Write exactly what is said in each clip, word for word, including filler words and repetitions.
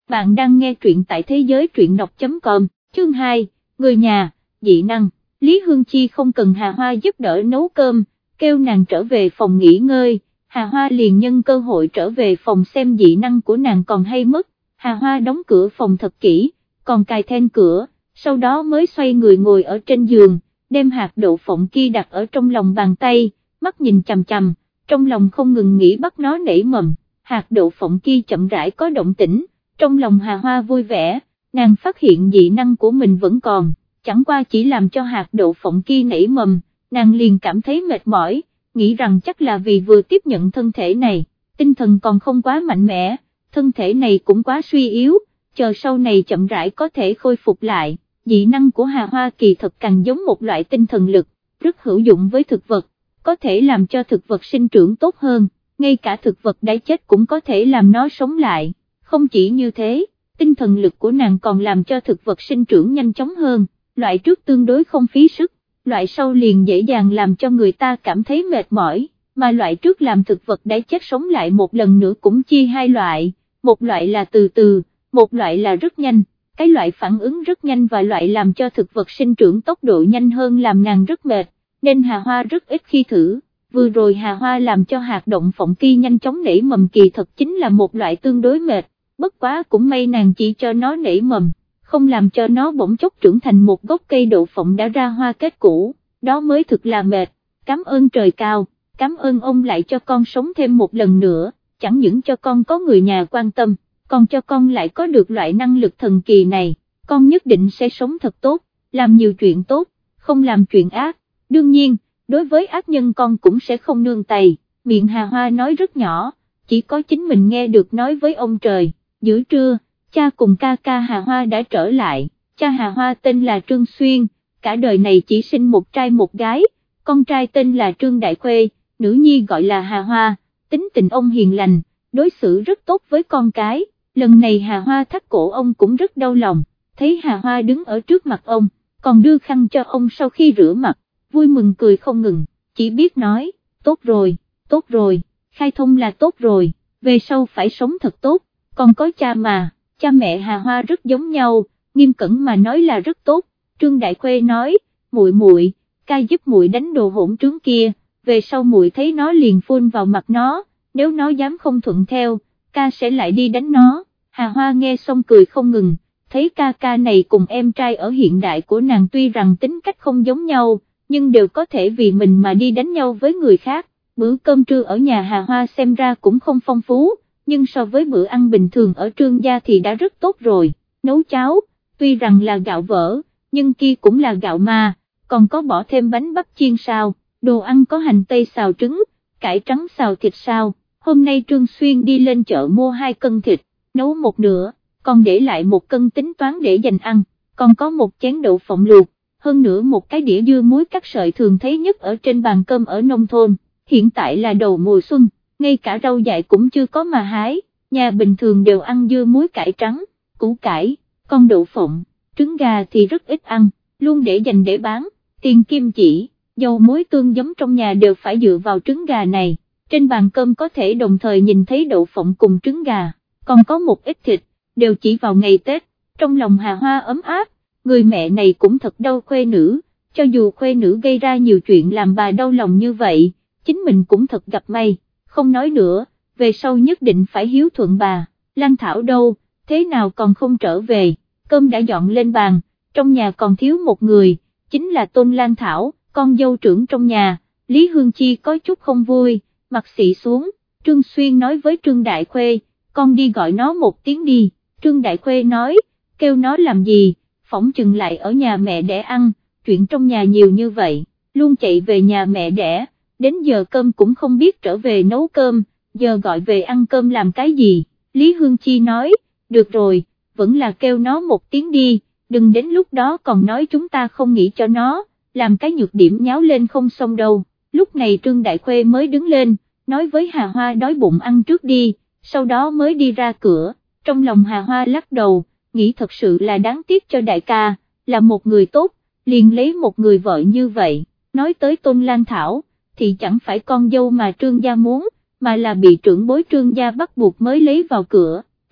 bạn đang nghe truyện tại thế giới truyện đọc chấm com, chương hai, người nhà, dị năng. Lý Hương Chi không cần Hà Hoa giúp đỡ nấu cơm, kêu nàng trở về phòng nghỉ ngơi, Hà Hoa liền nhân cơ hội trở về phòng xem dị năng của nàng còn hay mất. Hà Hoa đóng cửa phòng thật kỹ, còn cài then cửa, sau đó mới xoay người ngồi ở trên giường, đem hạt đậu phộng kia đặt ở trong lòng bàn tay, mắt nhìn chằm chằm, trong lòng không ngừng nghĩ bắt nó nảy mầm. Hạt đậu phộng kia chậm rãi có động tĩnh, trong lòng Hà Hoa vui vẻ, nàng phát hiện dị năng của mình vẫn còn, chẳng qua chỉ làm cho hạt đậu phộng kia nảy mầm, nàng liền cảm thấy mệt mỏi, nghĩ rằng chắc là vì vừa tiếp nhận thân thể này, tinh thần còn không quá mạnh mẽ, thân thể này cũng quá suy yếu, chờ sau này chậm rãi có thể khôi phục lại. Dị năng của Hà Hoa kỳ thật càng giống một loại tinh thần lực, rất hữu dụng với thực vật, có thể làm cho thực vật sinh trưởng tốt hơn, ngay cả thực vật đã chết cũng có thể làm nó sống lại. Không chỉ như thế, tinh thần lực của nàng còn làm cho thực vật sinh trưởng nhanh chóng hơn, loại trước tương đối không phí sức, loại sau liền dễ dàng làm cho người ta cảm thấy mệt mỏi, mà loại trước làm thực vật đã chết sống lại một lần nữa cũng chia hai loại, một loại là từ từ, một loại là rất nhanh. Cái loại phản ứng rất nhanh và loại làm cho thực vật sinh trưởng tốc độ nhanh hơn làm nàng rất mệt, nên Hà Hoa rất ít khi thử. Vừa rồi Hà Hoa làm cho hạt đậu phộng kia nhanh chóng nảy mầm kỳ thật chính là một loại tương đối mệt, bất quá cũng may nàng chỉ cho nó nảy mầm, không làm cho nó bỗng chốc trưởng thành một gốc cây đậu phộng đã ra hoa kết củ, đó mới thực là mệt. Cảm ơn trời cao, cảm ơn ông lại cho con sống thêm một lần nữa, chẳng những cho con có người nhà quan tâm, còn cho con lại có được loại năng lực thần kỳ này, con nhất định sẽ sống thật tốt, làm nhiều chuyện tốt, không làm chuyện ác, đương nhiên, đối với ác nhân con cũng sẽ không nương tay. Miệng Hà Hoa nói rất nhỏ, chỉ có chính mình nghe được nói với ông trời. Giữa trưa, cha cùng ca ca Hà Hoa đã trở lại, cha Hà Hoa tên là Trương Xuyên, cả đời này chỉ sinh một trai một gái, con trai tên là Trương Đại Khuê, nữ nhi gọi là Hà Hoa, tính tình ông hiền lành, đối xử rất tốt với con cái. Lần này Hà Hoa thắt cổ ông cũng rất đau lòng, thấy Hà Hoa đứng ở trước mặt ông, còn đưa khăn cho ông sau khi rửa mặt, vui mừng cười không ngừng, chỉ biết nói, tốt rồi, tốt rồi, khai thông là tốt rồi, về sau phải sống thật tốt, còn có cha mà, cha mẹ Hà Hoa rất giống nhau, nghiêm cẩn mà nói là rất tốt. Trương Đại Khuê nói, muội muội, ca giúp muội đánh đồ hỗn trướng kia, về sau muội thấy nó liền phun vào mặt nó, nếu nó dám không thuận theo, ca sẽ lại đi đánh nó. Hà Hoa nghe xong cười không ngừng, thấy ca ca này cùng em trai ở hiện đại của nàng tuy rằng tính cách không giống nhau, nhưng đều có thể vì mình mà đi đánh nhau với người khác. Bữa cơm trưa ở nhà Hà Hoa xem ra cũng không phong phú, nhưng so với bữa ăn bình thường ở Trương gia thì đã rất tốt rồi. Nấu cháo, tuy rằng là gạo vỡ, nhưng kia cũng là gạo mà, còn có bỏ thêm bánh bắp chiên xào, đồ ăn có hành tây xào trứng, cải trắng xào thịt xào. Hôm nay Trương Xuyên đi lên chợ mua hai cân thịt, nấu một nửa, còn để lại một cân tính toán để dành ăn, còn có một chén đậu phộng luộc, hơn nữa một cái đĩa dưa muối cắt sợi thường thấy nhất ở trên bàn cơm ở nông thôn. Hiện tại là đầu mùa xuân, ngay cả rau dại cũng chưa có mà hái, nhà bình thường đều ăn dưa muối cải trắng, củ cải, con đậu phộng, trứng gà thì rất ít ăn, luôn để dành để bán, tiền kim chỉ, dầu muối tương giấm trong nhà đều phải dựa vào trứng gà này. Trên bàn cơm có thể đồng thời nhìn thấy đậu phộng cùng trứng gà, còn có một ít thịt, đều chỉ vào ngày Tết. Trong lòng Hà Hoa ấm áp, người mẹ này cũng thật đau khuê nữ, cho dù khuê nữ gây ra nhiều chuyện làm bà đau lòng như vậy, chính mình cũng thật gặp may, không nói nữa, về sau nhất định phải hiếu thuận bà. Lan Thảo đâu, thế nào còn không trở về, cơm đã dọn lên bàn, trong nhà còn thiếu một người, chính là Tôn Lan Thảo, con dâu trưởng trong nhà. Lý Hương Chi có chút không vui, mặt xị xuống. Trương Xuyên nói với Trương Đại Khuê, con đi gọi nó một tiếng đi. Trương Đại Khuê nói, kêu nó làm gì, phỏng chừng lại ở nhà mẹ đẻ ăn, chuyện trong nhà nhiều như vậy, luôn chạy về nhà mẹ đẻ, đến giờ cơm cũng không biết trở về nấu cơm, giờ gọi về ăn cơm làm cái gì. Lý Hương Chi nói, được rồi, vẫn là kêu nó một tiếng đi, đừng đến lúc đó còn nói chúng ta không nghĩ cho nó, làm cái nhược điểm nháo lên không xong đâu. Lúc này Trương Đại Khuê mới đứng lên, nói với Hà Hoa đói bụng ăn trước đi, sau đó mới đi ra cửa. Trong lòng Hà Hoa lắc đầu, nghĩ thật sự là đáng tiếc cho đại ca, là một người tốt, liền lấy một người vợ như vậy. Nói tới Tôn Lan Thảo, thì chẳng phải con dâu mà Trương gia muốn, mà là bị trưởng bối Trương gia bắt buộc mới lấy vào cửa.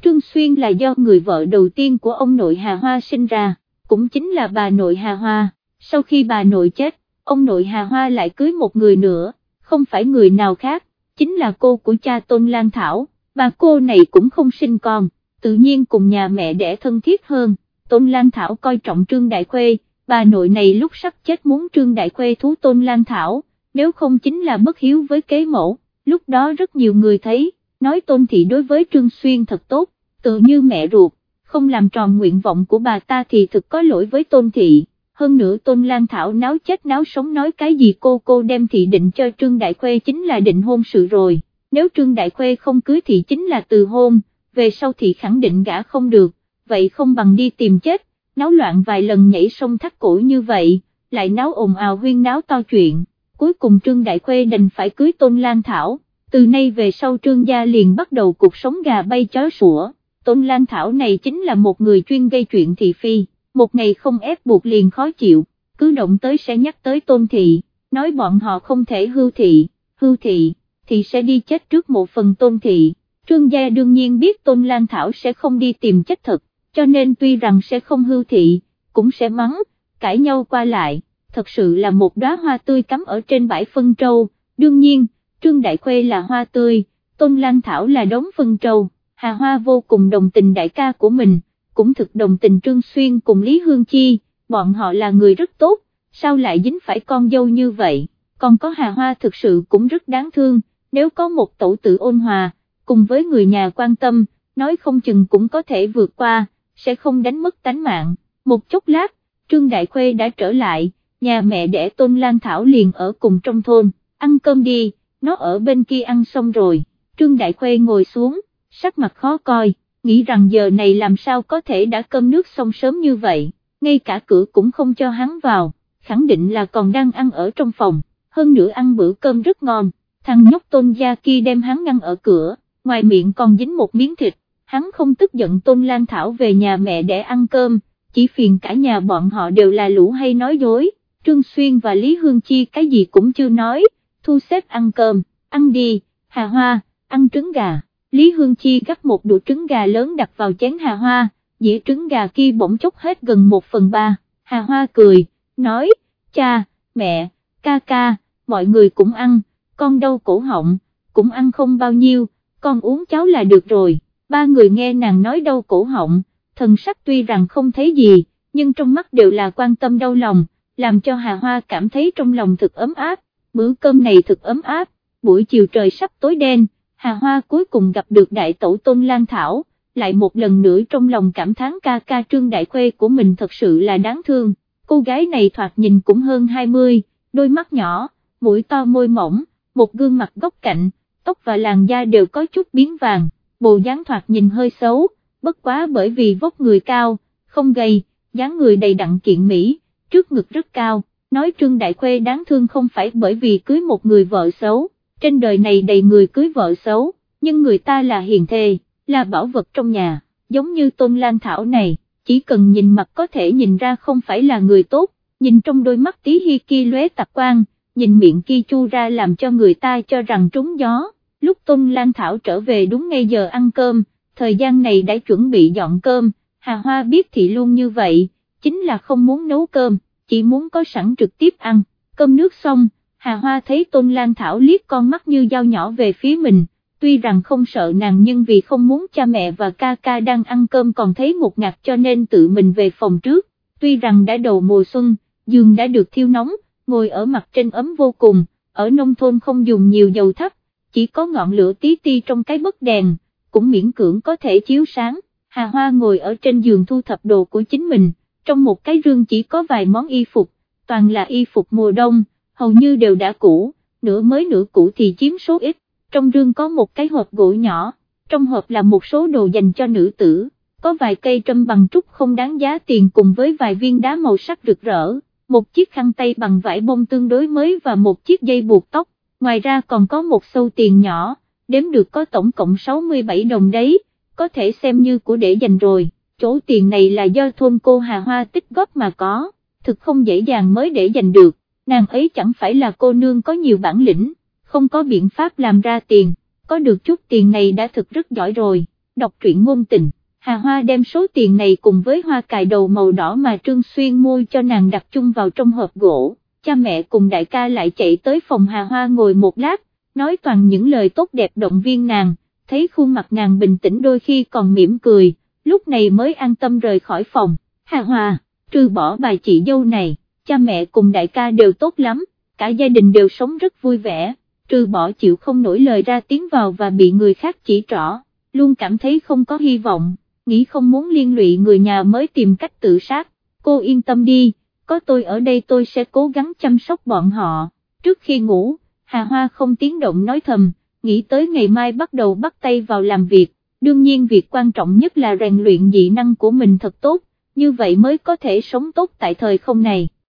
Trương Xuyên là do người vợ đầu tiên của ông nội Hà Hoa sinh ra, cũng chính là bà nội Hà Hoa. Sau khi bà nội chết, ông nội Hà Hoa lại cưới một người nữa, không phải người nào khác, chính là cô của cha Tôn Lan Thảo. Bà cô này cũng không sinh con, tự nhiên cùng nhà mẹ đẻ thân thiết hơn. Tôn Lan Thảo coi trọng Trương Đại Khuê, bà nội này lúc sắp chết muốn Trương Đại Khuê thú Tôn Lan Thảo, nếu không chính là bất hiếu với kế mẫu. Lúc đó rất nhiều người thấy, nói Tôn Thị đối với Trương Xuyên thật tốt, tự như mẹ ruột, không làm tròn nguyện vọng của bà ta thì thực có lỗi với Tôn Thị. Hơn nữa Tôn Lan Thảo náo chết náo sống nói cái gì cô cô đem thị định cho Trương Đại Khuê chính là định hôn sự rồi, nếu Trương Đại Khuê không cưới thì chính là từ hôn, về sau thì khẳng định gả không được, vậy không bằng đi tìm chết, náo loạn vài lần nhảy sông thắt cổ như vậy, lại náo ồn ào huyên náo to chuyện, cuối cùng Trương Đại Khuê đành phải cưới Tôn Lan Thảo, từ nay về sau Trương gia liền bắt đầu cuộc sống gà bay chó sủa. Tôn Lan Thảo này chính là một người chuyên gây chuyện thị phi, một ngày không ép buộc liền khó chịu, cứ động tới sẽ nhắc tới Tôn Thị, nói bọn họ không thể hưu thị, hưu thị, thì sẽ đi chết trước một phần Tôn Thị. Trương gia đương nhiên biết Tôn Lan Thảo sẽ không đi tìm chết thật, cho nên tuy rằng sẽ không hưu thị, cũng sẽ mắng, cãi nhau qua lại, thật sự là một đóa hoa tươi cắm ở trên bãi phân trâu. Đương nhiên, Trương Đại Khuê là hoa tươi, Tôn Lan Thảo là đống phân trâu. Hà Hoa vô cùng đồng tình đại ca của mình, cũng thực đồng tình Trương Xuyên cùng Lý Hương Chi, bọn họ là người rất tốt, sao lại dính phải con dâu như vậy, còn có Hà Hoa thực sự cũng rất đáng thương, nếu có một tổ tử ôn hòa, cùng với người nhà quan tâm, nói không chừng cũng có thể vượt qua, sẽ không đánh mất tánh mạng. Một chốc lát, Trương Đại Khuê đã trở lại, nhà mẹ đẻ Tôn Lan Thảo liền ở cùng trong thôn, ăn cơm đi, nó ở bên kia ăn xong rồi. Trương Đại Khuê ngồi xuống, sắc mặt khó coi, nghĩ rằng giờ này làm sao có thể đã cơm nước xong sớm như vậy, ngay cả cửa cũng không cho hắn vào, khẳng định là còn đang ăn ở trong phòng, hơn nữa ăn bữa cơm rất ngon, thằng nhóc Tôn gia kia đem hắn ngăn ở cửa, ngoài miệng còn dính một miếng thịt, hắn không tức giận Tôn Lan Thảo về nhà mẹ để ăn cơm, chỉ phiền cả nhà bọn họ đều là lũ hay nói dối. Trương Xuyên và Lý Hương Chi cái gì cũng chưa nói, thu xếp ăn cơm, ăn đi, Hà Hoa, ăn trứng gà. Lý Hương Chi gắp một đũa trứng gà lớn đặt vào chén Hà Hoa, dĩa trứng gà kia bỗng chốc hết gần một phần ba, Hà Hoa cười, nói, cha, mẹ, ca ca, mọi người cũng ăn, con đau cổ họng, cũng ăn không bao nhiêu, con uống cháo là được rồi. Ba người nghe nàng nói đau cổ họng, thần sắc tuy rằng không thấy gì, nhưng trong mắt đều là quan tâm đau lòng, làm cho Hà Hoa cảm thấy trong lòng thực ấm áp, bữa cơm này thực ấm áp. Buổi chiều trời sắp tối đen, Hà Hoa cuối cùng gặp được đại tổ Tôn Lan Thảo, lại một lần nữa trong lòng cảm thán ca ca Trương Đại Khuê của mình thật sự là đáng thương. Cô gái này thoạt nhìn cũng hơn hai mươi, đôi mắt nhỏ, mũi to môi mỏng, một gương mặt góc cạnh, tóc và làn da đều có chút biến vàng, bộ dáng thoạt nhìn hơi xấu, bất quá bởi vì vóc người cao, không gầy, dáng người đầy đặn kiện mỹ, trước ngực rất cao, nói Trương Đại Khuê đáng thương không phải bởi vì cưới một người vợ xấu, trên đời này đầy người cưới vợ xấu, nhưng người ta là hiền thê, là bảo vật trong nhà, giống như Tôn Lan Thảo này, chỉ cần nhìn mặt có thể nhìn ra không phải là người tốt, nhìn trong đôi mắt tí hi kia lóe tạc quang, nhìn miệng kia chu ra làm cho người ta cho rằng trúng gió. Lúc Tôn Lan Thảo trở về đúng ngay giờ ăn cơm, thời gian này đã chuẩn bị dọn cơm, Hà Hoa biết thì luôn như vậy, chính là không muốn nấu cơm, chỉ muốn có sẵn trực tiếp ăn. Cơm nước xong, Hà Hoa thấy Tôn Lan Thảo liếc con mắt như dao nhỏ về phía mình, tuy rằng không sợ nàng nhưng vì không muốn cha mẹ và ca ca đang ăn cơm còn thấy ngột ngạt cho nên tự mình về phòng trước. Tuy rằng đã đầu mùa xuân, giường đã được thiêu nóng, ngồi ở mặt trên ấm vô cùng, ở nông thôn không dùng nhiều dầu thắp, chỉ có ngọn lửa tí ti trong cái bấc đèn, cũng miễn cưỡng có thể chiếu sáng. Hà Hoa ngồi ở trên giường thu thập đồ của chính mình, trong một cái rương chỉ có vài món y phục, toàn là y phục mùa đông, hầu như đều đã cũ, nửa mới nửa cũ thì chiếm số ít. Trong rương có một cái hộp gỗ nhỏ, trong hộp là một số đồ dành cho nữ tử, có vài cây trâm bằng trúc không đáng giá tiền cùng với vài viên đá màu sắc rực rỡ, một chiếc khăn tay bằng vải bông tương đối mới và một chiếc dây buộc tóc, ngoài ra còn có một xâu tiền nhỏ, đếm được có tổng cộng sáu mươi bảy đồng đấy, có thể xem như của để dành rồi. Chỗ tiền này là do thôn cô Hà Hoa tích góp mà có, thực không dễ dàng mới để dành được, nàng ấy chẳng phải là cô nương có nhiều bản lĩnh, không có biện pháp làm ra tiền, có được chút tiền này đã thực rất giỏi rồi. đọc truyện ngôn tình. Hà Hoa đem số tiền này cùng với hoa cài đầu màu đỏ mà Trương Xuyên mua cho nàng đặt chung vào trong hộp gỗ, cha mẹ cùng đại ca lại chạy tới phòng Hà Hoa ngồi một lát, nói toàn những lời tốt đẹp động viên nàng, thấy khuôn mặt nàng bình tĩnh đôi khi còn mỉm cười, lúc này mới an tâm rời khỏi phòng. Hà Hoa, trừ bỏ bà chị dâu này, cha mẹ cùng đại ca đều tốt lắm, cả gia đình đều sống rất vui vẻ, trừ bỏ chịu không nổi lời ra tiếng vào và bị người khác chỉ trỏ, luôn cảm thấy không có hy vọng, nghĩ không muốn liên lụy người nhà mới tìm cách tự sát. Cô yên tâm đi, có tôi ở đây tôi sẽ cố gắng chăm sóc bọn họ. Trước khi ngủ, Hà Hoa không tiếng động nói thầm, nghĩ tới ngày mai bắt đầu bắt tay vào làm việc, đương nhiên việc quan trọng nhất là rèn luyện dị năng của mình thật tốt, như vậy mới có thể sống tốt tại thời không này.